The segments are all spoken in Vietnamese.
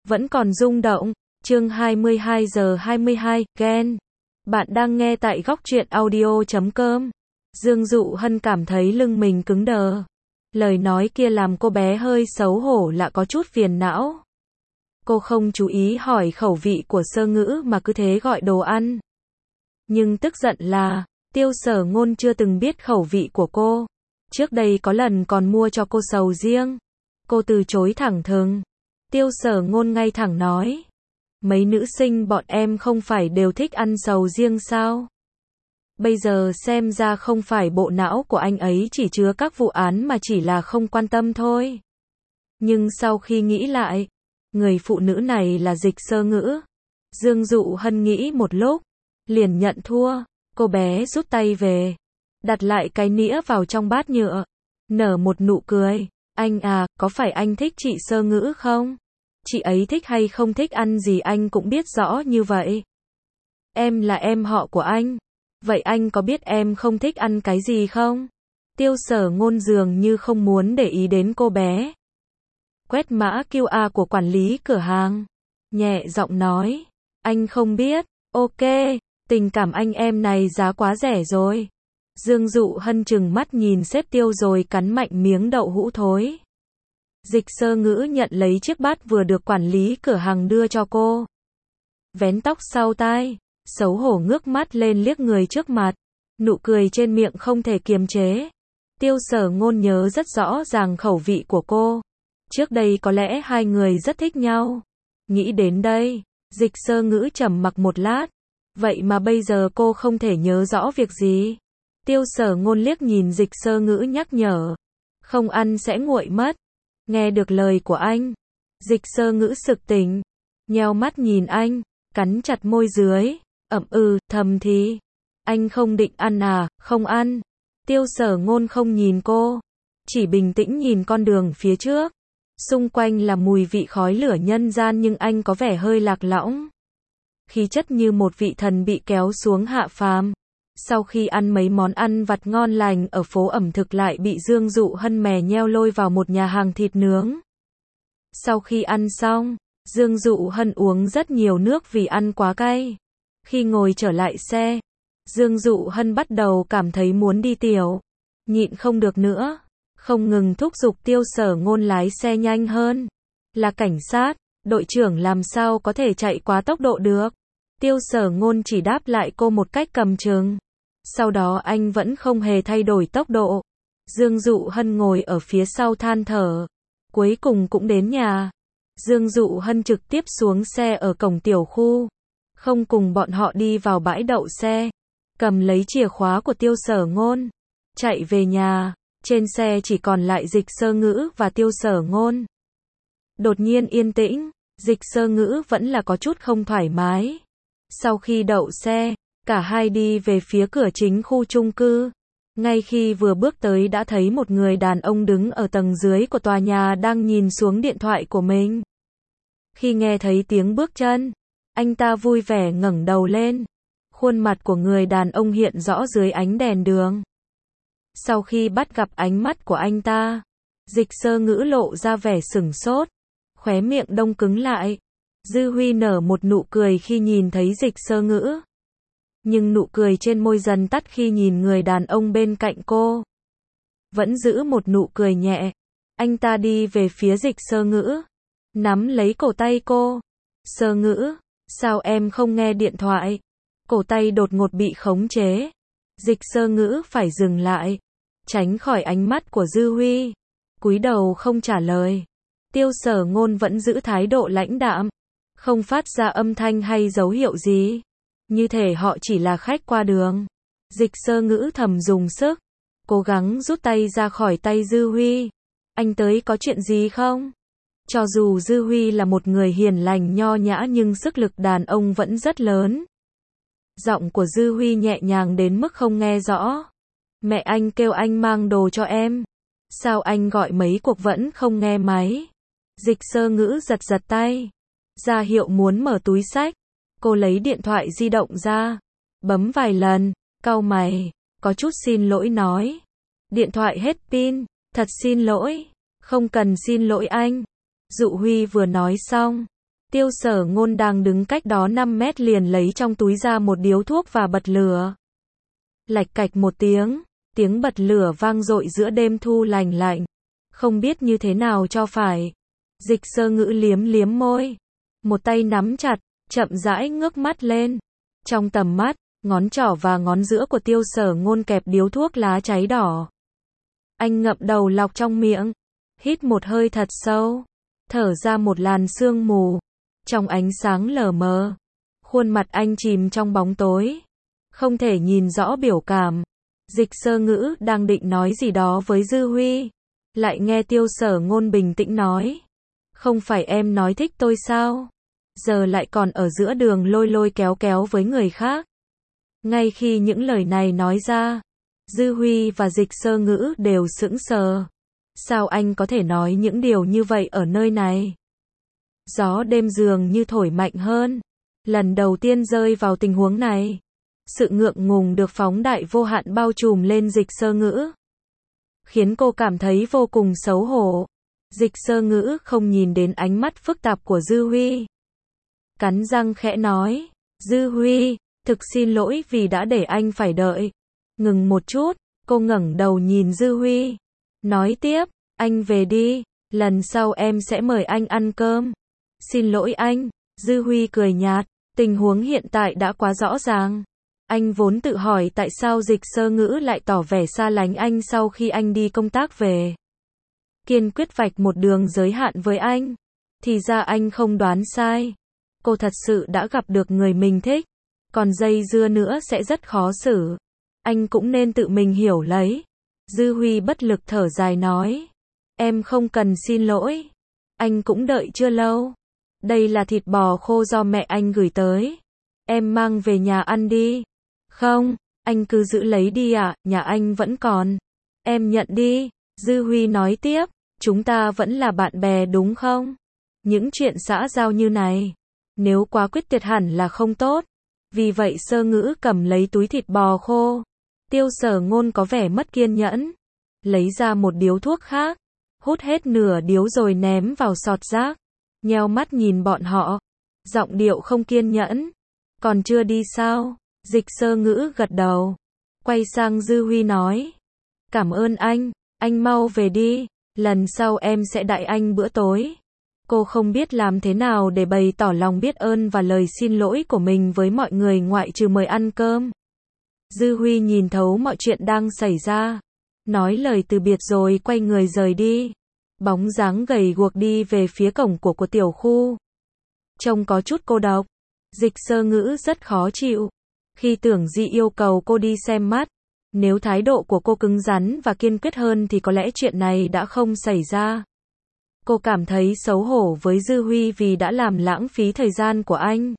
vẫn còn rung động. Chương 22 giờ 22, ghen. Bạn đang nghe tại góc truyện audio.com. Dương Dụ Hân cảm thấy lưng mình cứng đờ. Lời nói kia làm cô bé hơi xấu hổ lạ có chút phiền não. Cô không chú ý hỏi khẩu vị của Sơ Ngữ mà cứ thế gọi đồ ăn. Nhưng tức giận là, Tiêu Sở Ngôn chưa từng biết khẩu vị của cô. Trước đây có lần còn mua cho cô sầu riêng. Cô từ chối thẳng thừng. Tiêu Sở Ngôn ngay thẳng nói. Mấy nữ sinh bọn em không phải đều thích ăn sầu riêng sao? Bây giờ xem ra không phải bộ não của anh ấy chỉ chứa các vụ án mà chỉ là không quan tâm thôi. Nhưng sau khi nghĩ lại, người phụ nữ này là Dịch Sơ Ngữ. Dương Dụ Hân nghĩ một lúc, liền nhận thua. Cô bé rút tay về, đặt lại cái nĩa vào trong bát nhựa, nở một nụ cười. Anh à, có phải anh thích chị Sơ Ngữ không? Chị ấy thích hay không thích ăn gì anh cũng biết rõ như vậy. Em là em họ của anh. Vậy anh có biết em không thích ăn cái gì không? Tiêu Sở Ngôn dường như không muốn để ý đến cô bé. Quét mã QR của quản lý cửa hàng. Nhẹ giọng nói. Anh không biết. Ok, tình cảm anh em này giá quá rẻ rồi. Dương Dụ Hân trừng mắt nhìn xếp tiêu rồi cắn mạnh miếng đậu hũ thối. Dịch Sơ Ngữ nhận lấy chiếc bát vừa được quản lý cửa hàng đưa cho cô. Vén tóc sau tai, xấu hổ ngước mắt lên liếc người trước mặt. Nụ cười trên miệng không thể kiềm chế. Tiêu Sở Ngôn nhớ rất rõ ràng khẩu vị của cô. Trước đây có lẽ hai người rất thích nhau. Nghĩ đến đây, Dịch Sơ Ngữ trầm mặc một lát. Vậy mà bây giờ cô không thể nhớ rõ việc gì. Tiêu Sở Ngôn liếc nhìn Dịch Sơ Ngữ nhắc nhở. Không ăn sẽ nguội mất. Nghe được lời của anh, Dịch Sơ Ngữ sực tỉnh, nheo mắt nhìn anh, cắn chặt môi dưới, thầm thì. Anh không định ăn à? Không ăn. Tiêu Sở Ngôn không nhìn cô, chỉ bình tĩnh nhìn con đường phía trước. Xung quanh là mùi vị khói lửa nhân gian nhưng anh có vẻ hơi lạc lõng. Khí chất như một vị thần bị kéo xuống hạ phàm. Sau khi ăn mấy món ăn vặt ngon lành ở phố ẩm thực lại bị Dương Dụ Hân mè nheo lôi vào một nhà hàng thịt nướng. Sau khi ăn xong, Dương Dụ Hân uống rất nhiều nước vì ăn quá cay. Khi ngồi trở lại xe, Dương Dụ Hân bắt đầu cảm thấy muốn đi tiểu. Nhịn không được nữa, không ngừng thúc giục Tiêu Sở Ngôn lái xe nhanh hơn. Là cảnh sát, đội trưởng làm sao có thể chạy quá tốc độ được. Tiêu Sở Ngôn chỉ đáp lại cô một cách cầm chừng. Sau đó anh vẫn không hề thay đổi tốc độ. Dương Dụ Hân ngồi ở phía sau than thở. Cuối cùng cũng đến nhà. Dương Dụ Hân trực tiếp xuống xe ở cổng tiểu khu. Không cùng bọn họ đi vào bãi đậu xe. Cầm lấy chìa khóa của Tiêu Sở Ngôn. Chạy về nhà. Trên xe chỉ còn lại Dịch Sơ Ngữ và Tiêu Sở Ngôn. Đột nhiên yên tĩnh. Dịch Sơ Ngữ vẫn là có chút không thoải mái. Sau khi đậu xe, cả hai đi về phía cửa chính khu chung cư. Ngay khi vừa bước tới đã thấy một người đàn ông đứng ở tầng dưới của tòa nhà đang nhìn xuống điện thoại của mình. Khi nghe thấy tiếng bước chân, anh ta vui vẻ ngẩng đầu lên. Khuôn mặt của người đàn ông hiện rõ dưới ánh đèn đường. Sau khi bắt gặp ánh mắt của anh ta, Dịch Sơ Ngữ lộ ra vẻ sửng sốt, khóe miệng đông cứng lại. Dư Huy nở một nụ cười khi nhìn thấy Dịch Sơ Ngữ. Nhưng nụ cười trên môi dần tắt khi nhìn người đàn ông bên cạnh cô. Vẫn giữ một nụ cười nhẹ. Anh ta đi về phía Dịch Sơ Ngữ. Nắm lấy cổ tay cô. Sơ Ngữ, sao em không nghe điện thoại? Cổ tay đột ngột bị khống chế. Dịch Sơ Ngữ phải dừng lại. Tránh khỏi ánh mắt của Dư Huy. Cúi đầu không trả lời. Tiêu Sở Ngôn vẫn giữ thái độ lãnh đạm. Không phát ra âm thanh hay dấu hiệu gì. Như thể họ chỉ là khách qua đường. Dịch Sơ Ngữ thầm dùng sức. Cố gắng rút tay ra khỏi tay Dư Huy. Anh tới có chuyện gì không? Cho dù Dư Huy là một người hiền lành nho nhã nhưng sức lực đàn ông vẫn rất lớn. Giọng của Dư Huy nhẹ nhàng đến mức không nghe rõ. Mẹ anh kêu anh mang đồ cho em. Sao anh gọi mấy cuộc vẫn không nghe máy? Dịch Sơ Ngữ giật giật tay. Ra hiệu muốn mở túi xách. Cô lấy điện thoại di động ra. Bấm vài lần. Cau mày. Có chút xin lỗi nói. Điện thoại hết pin. Thật xin lỗi. Không cần xin lỗi anh. Dụ Huy vừa nói xong. Tiêu Sở Ngôn đang đứng cách đó 5 mét liền lấy trong túi ra một điếu thuốc và bật lửa. Lạch cạch một tiếng bật lửa vang dội giữa đêm thu lành lạnh. Không biết như thế nào cho phải. Dịch Sơ Ngữ liếm liếm môi. Một tay nắm chặt, chậm rãi ngước mắt lên. Trong tầm mắt, ngón trỏ và ngón giữa của Tiêu Sở Ngôn kẹp điếu thuốc lá cháy đỏ. Anh ngậm đầu lọc trong miệng. Hít một hơi thật sâu. Thở ra một làn sương mù. Trong ánh sáng lờ mờ. Khuôn mặt anh chìm trong bóng tối. Không thể nhìn rõ biểu cảm. Dịch Sơ Ngữ đang định nói gì đó với Dư Huy. Lại nghe Tiêu Sở Ngôn bình tĩnh nói. Không phải em nói thích tôi sao? Giờ lại còn ở giữa đường lôi lôi kéo kéo với người khác. Ngay khi những lời này nói ra, Dư Huy và Dịch Sơ Ngữ đều sững sờ. Sao anh có thể nói những điều như vậy ở nơi này? Gió đêm dường như thổi mạnh hơn. Lần đầu tiên rơi vào tình huống này. Sự ngượng ngùng được phóng đại vô hạn bao trùm lên Dịch Sơ Ngữ. Khiến cô cảm thấy vô cùng xấu hổ. Dịch Sơ Ngữ không nhìn đến ánh mắt phức tạp của Dư Huy. Cắn răng khẽ nói. Dư Huy, thực xin lỗi vì đã để anh phải đợi. Ngừng một chút, cô ngẩng đầu nhìn Dư Huy. Nói tiếp, anh về đi, lần sau em sẽ mời anh ăn cơm. Xin lỗi anh, Dư Huy cười nhạt, tình huống hiện tại đã quá rõ ràng. Anh vốn tự hỏi tại sao Dịch Sơ Ngữ lại tỏ vẻ xa lánh anh sau khi anh đi công tác về. Kiên quyết vạch một đường giới hạn với anh. Thì ra anh không đoán sai. Cô thật sự đã gặp được người mình thích. Còn dây dưa nữa sẽ rất khó xử. Anh cũng nên tự mình hiểu lấy. Dư Huy bất lực thở dài nói. Em không cần xin lỗi. Anh cũng đợi chưa lâu. Đây là thịt bò khô do mẹ anh gửi tới. Em mang về nhà ăn đi. Không, anh cứ giữ lấy đi ạ, nhà anh vẫn còn. Em nhận đi. Dư Huy nói tiếp. Chúng ta vẫn là bạn bè đúng không? Những chuyện xã giao như này, nếu quá quyết tuyệt hẳn là không tốt. Vì vậy Sơ Ngữ cầm lấy túi thịt bò khô. Tiêu Sở Ngôn có vẻ mất kiên nhẫn. Lấy ra một điếu thuốc khác. Hút hết nửa điếu rồi ném vào sọt rác. Nheo mắt nhìn bọn họ. Giọng điệu không kiên nhẫn. Còn chưa đi sao? Dịch Sơ Ngữ gật đầu. Quay sang Dư Huy nói. Cảm ơn anh mau về đi. Lần sau em sẽ đãi anh bữa tối. Cô không biết làm thế nào để bày tỏ lòng biết ơn và lời xin lỗi của mình với mọi người ngoại trừ mời ăn cơm. Dư Huy nhìn thấu mọi chuyện đang xảy ra. Nói lời từ biệt rồi quay người rời đi. Bóng dáng gầy guộc đi về phía cổng của tiểu khu. Trông có chút cô độc. Dịch Sơ Ngữ rất khó chịu. Khi Tưởng Di yêu cầu cô đi xem mắt. Nếu thái độ của cô cứng rắn và kiên quyết hơn thì có lẽ chuyện này đã không xảy ra. Cô cảm thấy xấu hổ với Dư Huy vì đã làm lãng phí thời gian của anh.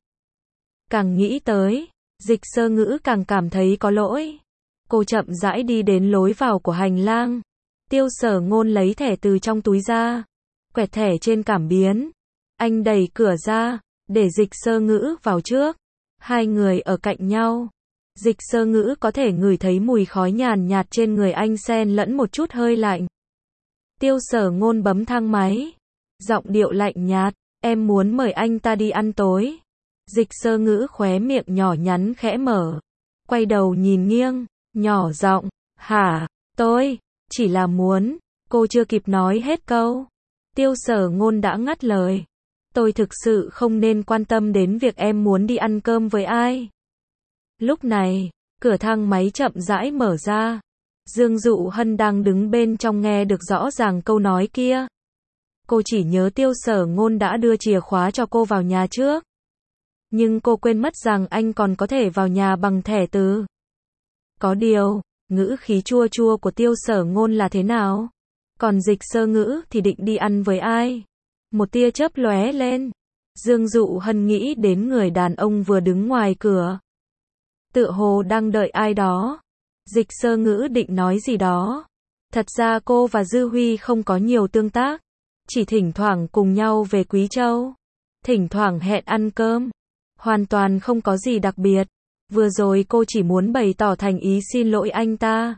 Càng nghĩ tới, Dịch Sơ Ngữ càng cảm thấy có lỗi. Cô chậm rãi đi đến lối vào của hành lang. Tiêu Sở Ngôn lấy thẻ từ trong túi ra. Quẹt thẻ trên cảm biến. Anh đẩy cửa ra, để Dịch Sơ Ngữ vào trước. Hai người ở cạnh nhau. Dịch Sơ Ngữ có thể ngửi thấy mùi khói nhàn nhạt trên người anh xen lẫn một chút hơi lạnh. Tiêu Sở Ngôn bấm thang máy. Giọng điệu lạnh nhạt. Em muốn mời anh ta đi ăn tối. Dịch Sơ Ngữ khóe miệng nhỏ nhắn khẽ mở. Quay đầu nhìn nghiêng. Nhỏ giọng. Hả? Tôi chỉ là muốn. Cô chưa kịp nói hết câu. Tiêu Sở Ngôn đã ngắt lời. Tôi thực sự không nên quan tâm đến việc em muốn đi ăn cơm với ai. Lúc này, cửa thang máy chậm rãi mở ra. Dương Dụ Hân đang đứng bên trong nghe được rõ ràng câu nói kia. Cô chỉ nhớ Tiêu Sở Ngôn đã đưa chìa khóa cho cô vào nhà trước. Nhưng cô quên mất rằng anh còn có thể vào nhà bằng thẻ từ. Có điều, ngữ khí chua chua của Tiêu Sở Ngôn là thế nào? Còn Dịch Sơ Ngữ thì định đi ăn với ai? Một tia chớp lóe lên. Dương Dụ Hân nghĩ đến người đàn ông vừa đứng ngoài cửa. Tựa hồ đang đợi ai đó. Dịch Sơ Ngữ định nói gì đó. Thật ra cô và Dư Huy không có nhiều tương tác. Chỉ thỉnh thoảng cùng nhau về Quý Châu. Thỉnh thoảng hẹn ăn cơm. Hoàn toàn không có gì đặc biệt. Vừa rồi cô chỉ muốn bày tỏ thành ý xin lỗi anh ta.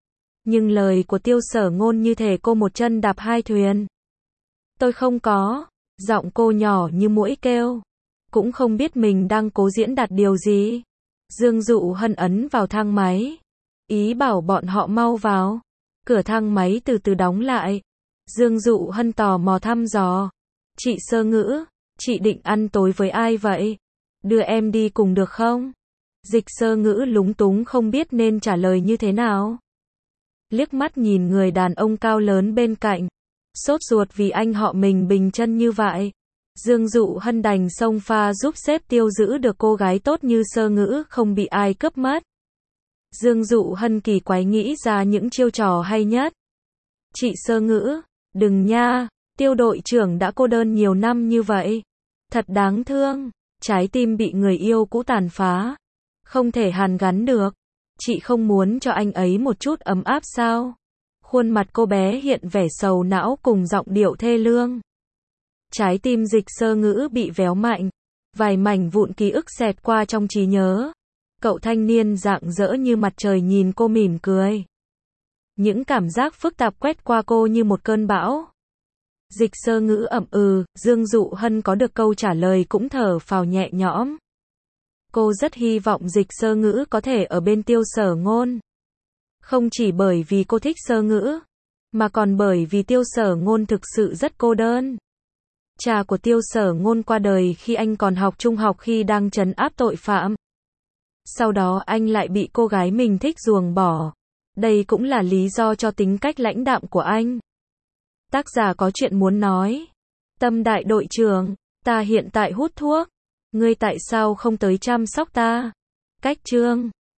Nhưng lời của Tiêu Sở Ngôn như thể cô một chân đạp hai thuyền. Tôi không có. Giọng cô nhỏ như muỗi kêu. Cũng không biết mình đang cố diễn đạt điều gì. Dương Dụ Hân ấn vào thang máy. Ý bảo bọn họ mau vào. Cửa thang máy từ từ đóng lại. Dương Dụ Hân tò mò thăm dò. Chị Sơ Ngữ, chị định ăn tối với ai vậy? Đưa em đi cùng được không? Dịch Sơ Ngữ lúng túng không biết nên trả lời như thế nào. Liếc mắt nhìn người đàn ông cao lớn bên cạnh. Sốt ruột vì anh họ mình bình chân như vậy. Dương Dụ Hân đành xông pha giúp sếp Tiêu giữ được cô gái tốt như Sơ Ngữ không bị ai cướp mất. Dương Dụ Hân kỳ quái nghĩ ra những chiêu trò hay nhất. Chị Sơ Ngữ, đừng nha, Tiêu đội trưởng đã cô đơn nhiều năm như vậy. Thật đáng thương, trái tim bị người yêu cũ tàn phá. Không thể hàn gắn được. Chị không muốn cho anh ấy một chút ấm áp sao? Khuôn mặt cô bé hiện vẻ sầu não cùng giọng điệu thê lương. Trái tim Dịch Sơ Ngữ bị véo mạnh. Vài mảnh vụn ký ức xẹt qua trong trí nhớ. Cậu thanh niên rạng rỡ như mặt trời nhìn cô mỉm cười. Những cảm giác phức tạp quét qua cô như một cơn bão. Dịch Sơ Ngữ ậm ừ, Dương Dụ Hân có được câu trả lời cũng thở phào nhẹ nhõm. Cô rất hy vọng Dịch Sơ Ngữ có thể ở bên Tiêu Sở Ngôn. Không chỉ bởi vì cô thích Sơ Ngữ, mà còn bởi vì Tiêu Sở Ngôn thực sự rất cô đơn. Cha của Tiêu Sở Ngôn qua đời khi anh còn học trung học khi đang trấn áp tội phạm. Sau đó anh lại bị cô gái mình thích ruồng bỏ. Đây cũng là lý do cho tính cách lãnh đạm của anh. Tác giả có chuyện muốn nói. Tâm đại đội trưởng, ta hiện tại hút thuốc. Ngươi tại sao không tới chăm sóc ta? Cách chương